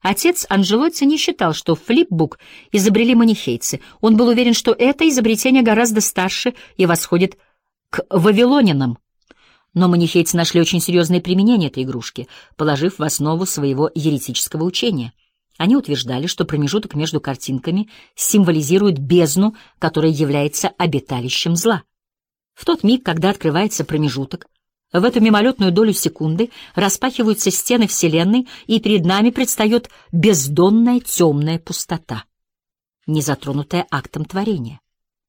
Отец Анджелотти не считал, что флипбук изобрели манихейцы. Он был уверен, что это изобретение гораздо старше и восходит к вавилонянам. Но манихейцы нашли очень серьезное применение этой игрушки, положив в основу своего еретического учения. Они утверждали, что промежуток между картинками символизирует бездну, которая является обиталищем зла. В тот миг, когда открывается промежуток, в эту мимолетную долю секунды распахиваются стены Вселенной, и перед нами предстает бездонная темная пустота, не затронутая актом творения.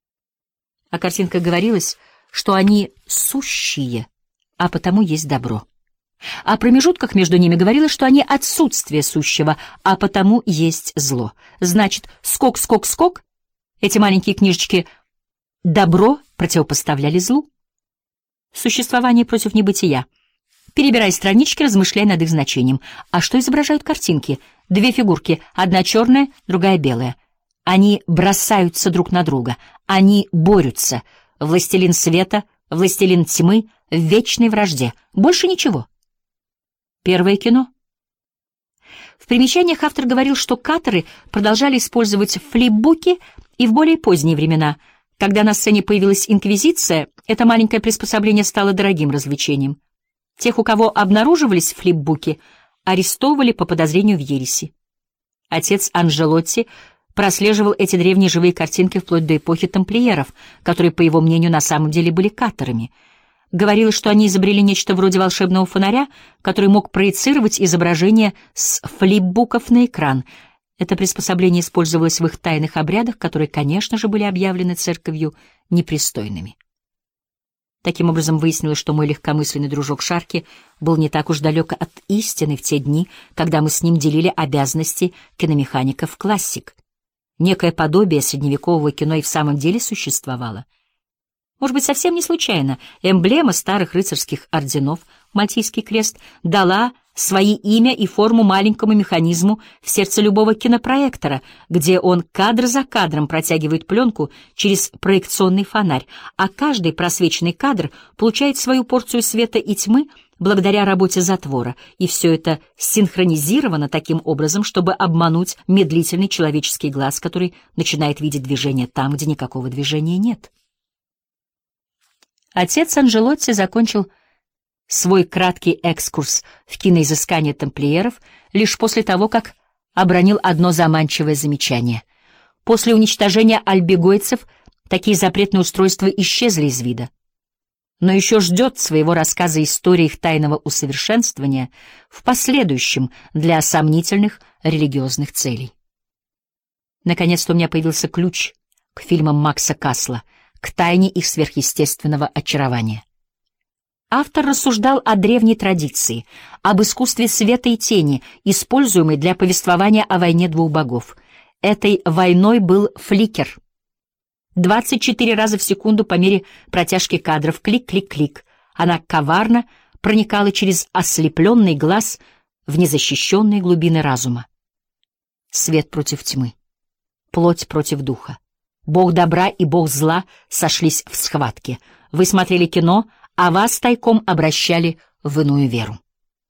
О картинках говорилось, что они сущие, а потому есть добро. О промежутках между ними говорилось, что они отсутствие сущего, а потому есть зло. Значит, скок, скок, скок, эти маленькие книжечки добро противопоставляли злу. Существование против небытия. Перебирай странички, размышляй над их значением. А что изображают картинки? Две фигурки, одна черная, другая белая. Они бросаются друг на друга, они борются. Властелин света, властелин тьмы в вечной вражде. Больше ничего. Первое кино. В примечаниях автор говорил, что каттеры продолжали использовать флипбуки и в более поздние времена. Когда на сцене появилась инквизиция, это маленькое приспособление стало дорогим развлечением. Тех, у кого обнаруживались флипбуки, арестовывали по подозрению в ереси. Отец Анджелотти прослеживал эти древние живые картинки вплоть до эпохи тамплиеров, которые, по его мнению, на самом деле были каттерами. Говорилось, что они изобрели нечто вроде волшебного фонаря, который мог проецировать изображение с флипбуков на экран. Это приспособление использовалось в их тайных обрядах, которые, конечно же, были объявлены церковью непристойными. Таким образом, выяснилось, что мой легкомысленный дружок Шарки был не так уж далек от истины в те дни, когда мы с ним делили обязанности киномехаников-классик. Некое подобие средневекового кино и в самом деле существовало. Может быть, совсем не случайно эмблема старых рыцарских орденов, Мальтийский крест, дала свои имя и форму маленькому механизму в сердце любого кинопроектора, где он кадр за кадром протягивает пленку через проекционный фонарь, а каждый просвеченный кадр получает свою порцию света и тьмы благодаря работе затвора, и все это синхронизировано таким образом, чтобы обмануть медлительный человеческий глаз, который начинает видеть движение там, где никакого движения нет. Отец Анджелотти закончил свой краткий экскурс в киноизыскание тамплиеров лишь после того, как обронил одно заманчивое замечание. После уничтожения альбегойцев такие запретные устройства исчезли из вида. Но еще ждет своего рассказа история их тайного усовершенствования в последующем для сомнительных религиозных целей. Наконец-то у меня появился ключ к фильмам Макса Касла, к тайне их сверхъестественного очарования. Автор рассуждал о древней традиции, об искусстве света и тени, используемой для повествования о войне двух богов. Этой войной был фликер. 24 раза в секунду по мере протяжки кадров, клик-клик-клик. Она коварно проникала через ослепленный глаз в незащищенные глубины разума. Свет против тьмы, плоть против духа. Бог добра и бог зла сошлись в схватке. Вы смотрели кино, а вас тайком обращали в иную веру.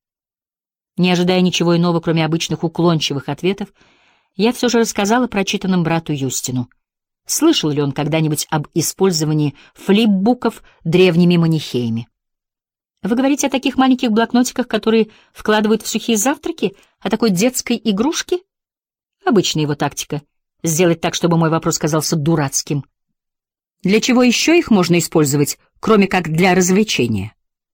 Не ожидая ничего иного, кроме обычных уклончивых ответов, я все же рассказала прочитанным брату Юстину. Слышал ли он когда-нибудь об использовании флипбуков древними манихеями? Вы говорите о таких маленьких блокнотиках, которые вкладывают в сухие завтраки, о такой детской игрушке? Обычная его тактика — сделать так, чтобы мой вопрос казался дурацким. Для чего еще их можно использовать, кроме как для развлечения?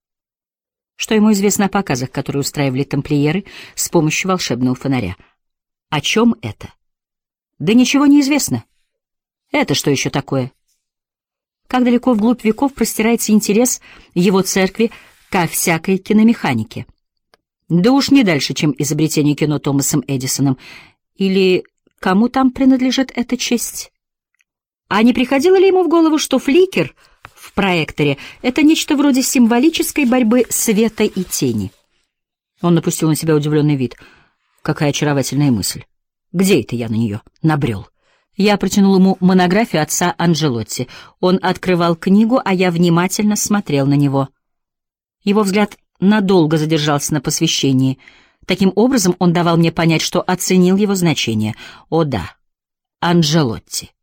Что ему известно о показах, которые устраивали тамплиеры с помощью волшебного фонаря? О чем это? Да ничего не известно. Это что еще такое? Как далеко вглубь веков простирается интерес его церкви ко всякой киномеханике? Да уж не дальше, чем изобретение кино Томасом Эдисоном. Или кому там принадлежит эта честь? А не приходило ли ему в голову, что фликер в проекторе — это нечто вроде символической борьбы света и тени? Он напустил на себя удивленный вид. Какая очаровательная мысль. Где это я на нее набрел? Я протянул ему монографию отца Анджелотти. Он открывал книгу, а я внимательно смотрел на него. Его взгляд надолго задержался на посвящении. Таким образом, он давал мне понять, что оценил его значение. О да, Анджелотти.